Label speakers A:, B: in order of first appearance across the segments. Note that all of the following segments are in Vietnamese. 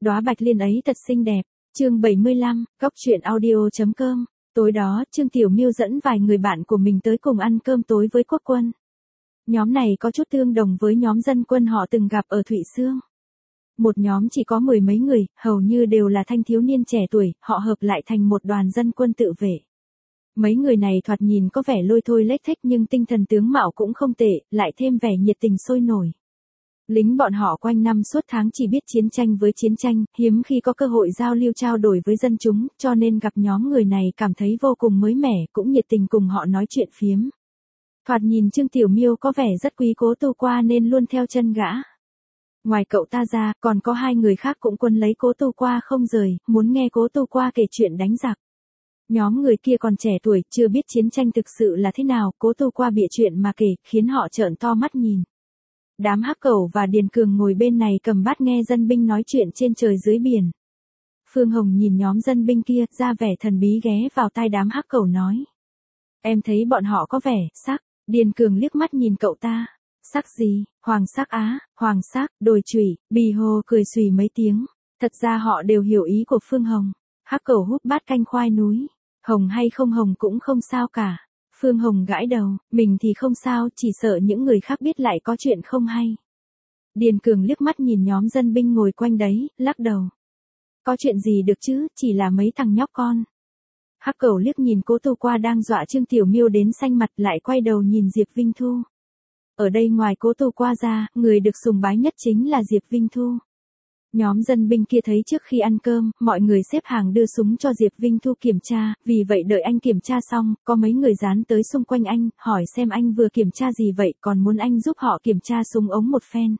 A: Đóa bạch liên ấy thật xinh đẹp. Chương 75, Góc truyện audio.com. Tối đó, Trương Tiểu Miêu dẫn vài người bạn của mình tới cùng ăn cơm tối với Quốc Quân. Nhóm này có chút tương đồng với nhóm dân quân họ từng gặp ở Thụy Xương. Một nhóm chỉ có 10 mấy người, hầu như đều là thanh thiếu niên trẻ tuổi, họ hợp lại thành một đoàn dân quân tự vệ. Mấy người này thoạt nhìn có vẻ lôi thôi lếch thếch nhưng tinh thần tướng mạo cũng không tệ, lại thêm vẻ nhiệt tình sôi nổi. Lính bọn họ quanh năm suốt tháng chỉ biết chiến tranh với chiến tranh, hiếm khi có cơ hội giao lưu trao đổi với dân chúng, cho nên gặp nhóm người này cảm thấy vô cùng mới mẻ, cũng nhiệt tình cùng họ nói chuyện phiếm. Thoạt nhìn Trương Tiểu Miêu có vẻ rất quý Cố Tu Qua nên luôn theo chân gã. Ngoài cậu ta ra, còn có hai người khác cũng quấn lấy Cố Tu Qua không rời, muốn nghe Cố Tu Qua kể chuyện đánh giặc. Nhóm người kia còn trẻ tuổi, chưa biết chiến tranh thực sự là thế nào, Cố Tu Qua bịa chuyện mà kể, khiến họ trợn to mắt nhìn. Đám Hắc Cẩu và Điền Cường ngồi bên này cầm bát nghe dân binh nói chuyện trên trời dưới biển. Phương Hồng nhìn nhóm dân binh kia, ra vẻ thần bí ghé vào tai đám Hắc Cẩu nói. Em thấy bọn họ có vẻ sắc. Điền Cường liếc mắt nhìn cậu ta. Sắc gì? Hoàng sắc á, hoàng sắc, đồi chủy, bì hồ cười xùy mấy tiếng. Thật ra họ đều hiểu ý của Phương Hồng. Hắc Cẩu húp bát canh khoai núi. Hồng hay không hồng cũng không sao cả. Phương Hồng gãi đầu, mình thì không sao, chỉ sợ những người khác biết lại có chuyện không hay. Điền Cường liếc mắt nhìn nhóm dân binh ngồi quanh đấy, lắc đầu. Có chuyện gì được chứ, chỉ là mấy thằng nhóc con. Hắc Cẩu liếc nhìn Cố Tu Qua đang dọa Trương Tiểu Miêu đến xanh mặt, lại quay đầu nhìn Diệp Vinh Thu. Ở đây ngoài Cố Tu Qua ra, người được sùng bái nhất chính là Diệp Vinh Thu. Nhóm dân binh kia thấy trước khi ăn cơm, mọi người xếp hàng đưa súng cho Diệp Vinh Thu kiểm tra, vì vậy đợi anh kiểm tra xong, có mấy người dán tới xung quanh anh, hỏi xem anh vừa kiểm tra gì vậy, còn muốn anh giúp họ kiểm tra súng ống một phen.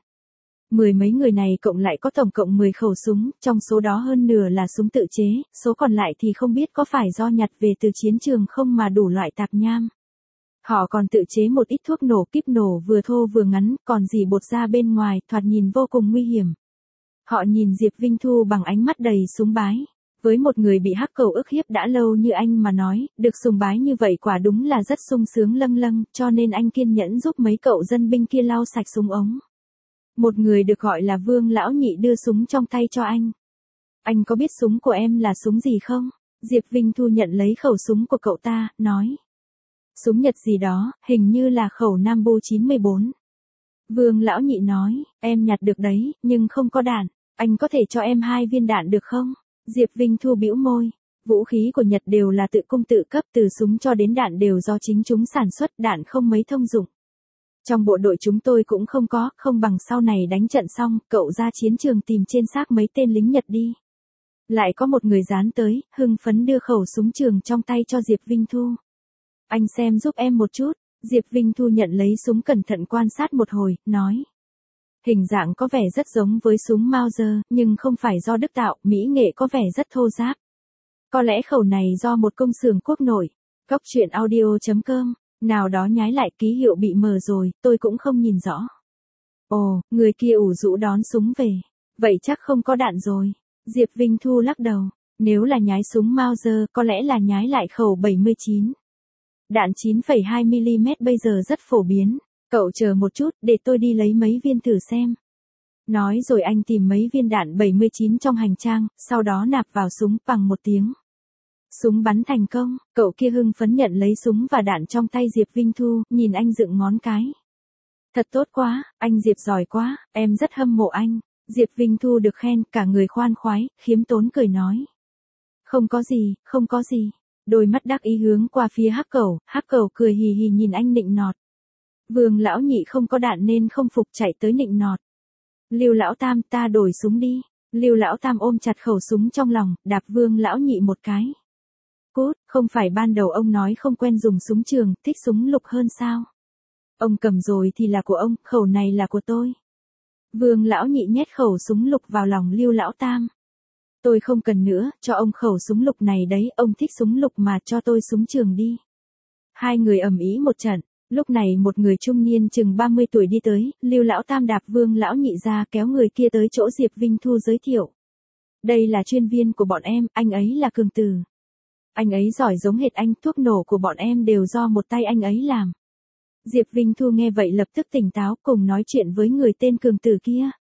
A: 10 mấy người này cộng lại có tổng cộng 10 khẩu súng, trong số đó hơn nửa là súng tự chế, số còn lại thì không biết có phải do nhặt về từ chiến trường không mà đủ loại tạp nham. Họ còn tự chế một ít thuốc nổ kíp nổ vừa thô vừa ngắn, còn dì bột ra bên ngoài, thoạt nhìn vô cùng nguy hiểm. Họ nhìn Diệp Vinh Thu bằng ánh mắt đầy sùng bái. Với một người bị Hắc Cẩu ức hiếp đã lâu như anh mà nói, được sùng bái như vậy quả đúng là rất sung sướng lâng lâng, cho nên anh kiên nhẫn giúp mấy cậu dân binh kia lau sạch súng ống. Một người được gọi là Vương Lão Nhị đưa súng trong tay cho anh. Anh có biết súng của em là súng gì không? Diệp Vinh Thu nhận lấy khẩu súng của cậu ta, nói. Súng Nhật gì đó, hình như là khẩu Nambu 94. Vương Lão Nhị nói, em nhặt được đấy, nhưng không có đạn. Anh có thể cho em 2 viên đạn được không? Diệp Vinh Thu bĩu môi. Vũ khí của Nhật đều là tự cung tự cấp, từ súng cho đến đạn đều do chính chúng sản xuất, đạn không mấy thông dụng. Trong bộ đội chúng tôi cũng không có, không bằng sau này đánh trận xong, cậu ra chiến trường tìm trên xác mấy tên lính Nhật đi. Lại có một người dán tới, hưng phấn đưa khẩu súng trường trong tay cho Diệp Vinh Thu. Anh xem giúp em một chút. Diệp Vinh Thu nhận lấy súng cẩn thận quan sát một hồi, nói. Hình dạng có vẻ rất giống với súng Mauser, nhưng không phải do Đức tạo, mỹ nghệ có vẻ rất thô ráp. Có lẽ khẩu này do một công xưởng quốc nội. Góc truyện audio.com. Nào đó nhái lại, ký hiệu bị mờ rồi, tôi cũng không nhìn rõ. Ồ, người kia ủ rũ đón súng về. Vậy chắc không có đạn rồi. Diệp Vinh Thu lắc đầu. Nếu là nhái súng Mauser, có lẽ là nhái lại khẩu 79. Đạn 9,2mm bây giờ rất phổ biến. Cậu chờ một chút, để tôi đi lấy mấy viên thử xem. Nói rồi anh tìm mấy viên đạn 79 trong hành trang, sau đó nạp vào súng, bằng một tiếng. Súng bắn thành công, cậu kia hưng phấn nhận lấy súng và đạn trong tay Diệp Vinh Thu, nhìn anh dựng ngón cái. Thật tốt quá, anh Diệp giỏi quá, em rất hâm mộ anh. Diệp Vinh Thu được khen, cả người khoan khoái, khiêm tốn cười nói. Không có gì, không có gì. Đôi mắt đắc ý hướng qua phía Hắc Cẩu cười hì hì nhìn anh nịnh nọt. Vương Lão Nhị không có đạn nên không phục chạy tới nịnh nọt. Lưu Lão Tam, ta đổi súng đi. Lưu Lão Tam ôm chặt khẩu súng trong lòng, đạp Vương Lão Nhị một cái. Cút, không phải ban đầu ông nói không quen dùng súng trường, thích súng lục hơn sao? Ông cầm rồi thì là của ông, khẩu này là của tôi. Vương Lão Nhị nhét khẩu súng lục vào lòng Lưu Lão Tam. Tôi không cần nữa, cho ông khẩu súng lục này đấy, ông thích súng lục mà, cho tôi súng trường đi. Hai người ầm ĩ một trận. Lúc này một người trung niên chừng 30 tuổi đi tới, Lưu Lão Tam đạp Vương Lão Nhị ra, kéo người kia tới chỗ Diệp Vinh Thu giới thiệu. Đây là chuyên viên của bọn em, anh ấy là Cường Tử. Anh ấy giỏi giống hệt anh, thuốc nổ của bọn em đều do một tay anh ấy làm. Diệp Vinh Thu nghe vậy lập tức tỉnh táo, cùng nói chuyện với người tên Cường Tử kia.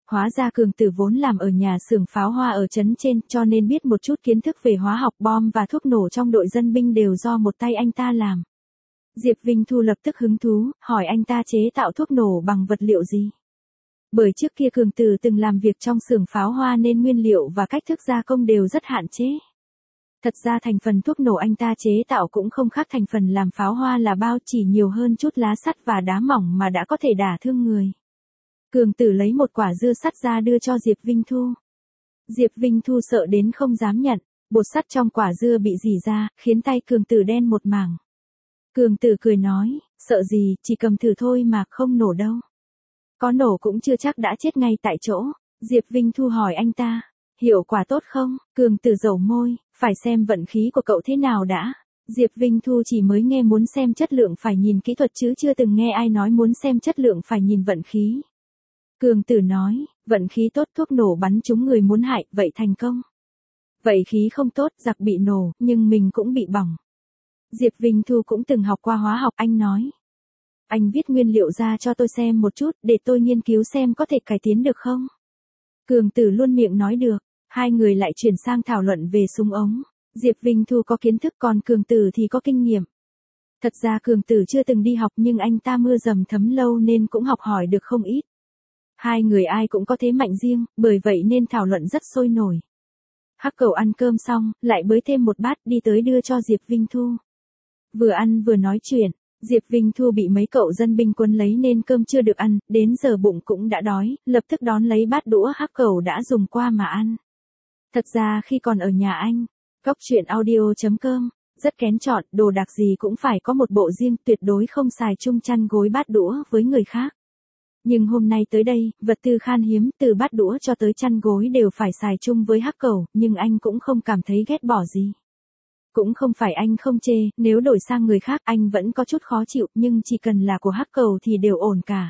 A: Hóa ra Cường Tử vốn làm ở nhà xưởng pháo hoa ở trấn trên, cho nên biết một chút kiến thức về hóa học, bom và thuốc nổ trong đội dân binh đều do một tay anh ta làm. Diệp Vinh Thu lập tức hứng thú, hỏi anh ta chế tạo thuốc nổ bằng vật liệu gì. Bởi trước kia Cường Tử từng làm việc trong xưởng pháo hoa nên nguyên liệu và cách thức gia công đều rất hạn chế. Thật ra thành phần thuốc nổ anh ta chế tạo cũng không khác thành phần làm pháo hoa là bao, chỉ nhiều hơn chút lá sắt và đá mỏng mà đã có thể đả thương người. Cường Tử lấy một quả dưa sắt ra đưa cho Diệp Vinh Thu. Diệp Vinh Thu sợ đến không dám nhận, bột sắt trong quả dưa bị rỉ ra, khiến tay Cường Tử đen một mảng. Cường Tử cười nói, sợ gì, chỉ cầm thử thôi mà, không nổ đâu. Có nổ cũng chưa chắc đã chết ngay tại chỗ. Diệp Vinh Thu hỏi anh ta, hiệu quả tốt không? Cường Tử dầu môi, phải xem vận khí của cậu thế nào đã. Diệp Vinh Thu chỉ mới nghe muốn xem chất lượng phải nhìn kỹ thuật chứ chưa từng nghe ai nói muốn xem chất lượng phải nhìn vận khí. Cường Tử nói, vận khí tốt thuốc nổ bắn trúng người muốn hại, vậy thành công. Vậy khí không tốt, giặc bị nổ, nhưng mình cũng bị bỏng. Diệp Vinh Thu cũng từng học qua hóa học, anh nói. Anh viết nguyên liệu ra cho tôi xem một chút, để tôi nghiên cứu xem có thể cải tiến được không? Cường Tử luôn miệng nói được, hai người lại chuyển sang thảo luận về súng ống. Diệp Vinh Thu có kiến thức còn Cường Tử thì có kinh nghiệm. Thật ra Cường Tử chưa từng đi học nhưng anh ta mưa dầm thấm lâu nên cũng học hỏi được không ít. Hai người ai cũng có thế mạnh riêng, bởi vậy nên thảo luận rất sôi nổi. Hắc Cẩu ăn cơm xong, lại bới thêm một bát đi tới đưa cho Diệp Vinh Thu. Vừa ăn vừa nói chuyện, Diệp Vinh Thu bị mấy cậu dân binh quấn lấy nên cơm chưa được ăn, đến giờ bụng cũng đã đói, lập tức đón lấy bát đũa Hắc Cẩu đã dùng qua mà ăn. Thật ra khi còn ở nhà anh, Góc Chuyện Audio.com, rất kén chọn, đồ đạc gì cũng phải có một bộ riêng, tuyệt đối không xài chung chăn gối bát đũa với người khác. Nhưng hôm nay tới đây, vật tư khan hiếm, từ bát đũa cho tới chăn gối đều phải xài chung với Hắc Cẩu, nhưng anh cũng không cảm thấy ghét bỏ gì. Cũng không phải anh không chê, nếu đổi sang người khác anh vẫn có chút khó chịu, nhưng chỉ cần là của Hắc Cẩu thì đều ổn cả.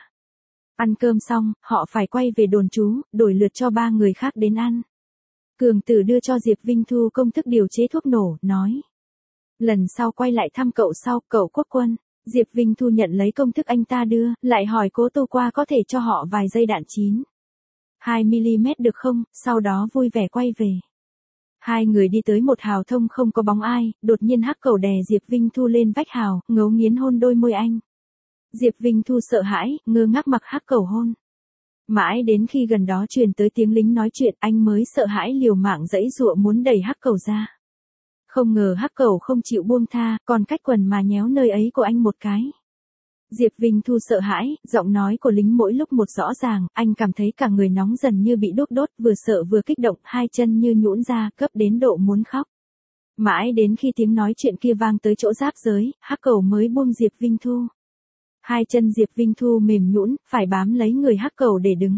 A: Ăn cơm xong, họ phải quay về đồn trú, đổi lượt cho 3 người khác đến ăn. Cường Tử đưa cho Diệp Vinh Thu công thức điều chế thuốc nổ, nói. Lần sau quay lại thăm cậu sau, cậu Quốc Quân. Diệp Vinh Thu nhận lấy công thức anh ta đưa, lại hỏi Cố Tô qua có thể cho họ vài dây đạn 9mm được không, sau đó vui vẻ quay về. Hai người đi tới một hào thông không có bóng ai, đột nhiên Hắc Cẩu đè Diệp Vinh Thu lên vách hào, ngấu nghiến hôn đôi môi anh. Diệp Vinh Thu sợ hãi, ngơ ngác mặc Hắc Cẩu hôn. Mãi đến khi gần đó truyền tới tiếng lính nói chuyện, anh mới sợ hãi liều mạng giãy giụa muốn đẩy Hắc Cẩu ra. Không ngờ Hắc Cẩu không chịu buông tha, còn cách quần mà nhéo nơi ấy của anh một cái. Diệp Vinh Thu sợ hãi, giọng nói của lính mỗi lúc một rõ ràng, anh cảm thấy cả người nóng dần như bị đốt đốt, vừa sợ vừa kích động, hai chân như nhũn ra, cấp đến độ muốn khóc. Mãi đến khi tiếng nói chuyện kia vang tới chỗ giáp giới, Hắc Cẩu mới buông Diệp Vinh Thu. Hai chân Diệp Vinh Thu mềm nhũn, phải bám lấy người Hắc Cẩu để đứng.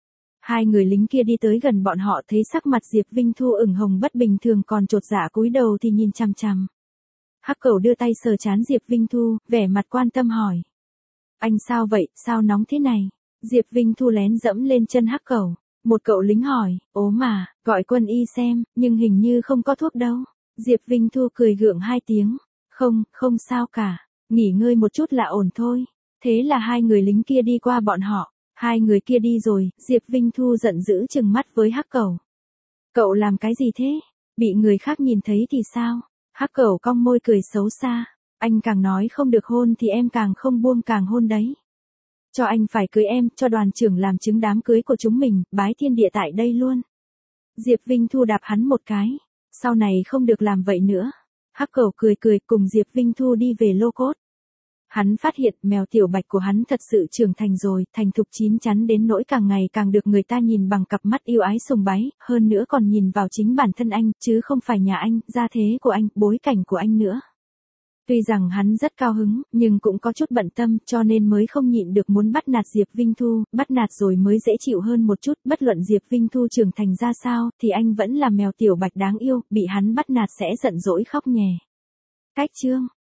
A: Hai người lính kia đi tới gần bọn họ thấy sắc mặt Diệp Vinh Thu ửng hồng bất bình thường còn chột dạ cúi đầu thì nhìn chằm chằm. Hắc Cẩu đưa tay sờ trán Diệp Vinh Thu, vẻ mặt quan tâm hỏi. Anh sao vậy, sao nóng thế này? Diệp Vinh Thu lén dẫm lên chân Hắc Cẩu. Một cậu lính hỏi, ố mà, gọi quân y xem, nhưng hình như không có thuốc đâu. Diệp Vinh Thu cười gượng 2 tiếng. Không sao cả, nghỉ ngơi một chút là ổn thôi. Thế là hai người lính kia đi qua bọn họ. Hai người kia đi rồi, Diệp Vinh Thu giận dữ trừng mắt với Hắc Cẩu. Cậu làm cái gì thế? Bị người khác nhìn thấy thì sao? Hắc Cẩu cong môi cười xấu xa. Anh càng nói không được hôn thì em càng không buông càng hôn đấy. Cho anh phải cưới em, cho đoàn trưởng làm chứng đám cưới của chúng mình, bái thiên địa tại đây luôn. Diệp Vinh Thu đạp hắn một cái. Sau này không được làm vậy nữa. Hắc Cẩu cười cùng Diệp Vinh Thu đi về lô cốt. Hắn phát hiện mèo tiểu bạch của hắn thật sự trưởng thành rồi, thành thục chín chắn đến nỗi càng ngày càng được người ta nhìn bằng cặp mắt yêu ái sùng bái, hơn nữa còn nhìn vào chính bản thân anh, chứ không phải nhà anh, gia thế của anh, bối cảnh của anh nữa. Tuy rằng hắn rất cao hứng, nhưng cũng có chút bận tâm, cho nên mới không nhịn được muốn bắt nạt Diệp Vinh Thu, bắt nạt rồi mới dễ chịu hơn một chút, bất luận Diệp Vinh Thu trưởng thành ra sao, thì anh vẫn là mèo tiểu bạch đáng yêu, bị hắn bắt nạt sẽ giận dỗi khóc nhè. Cách chương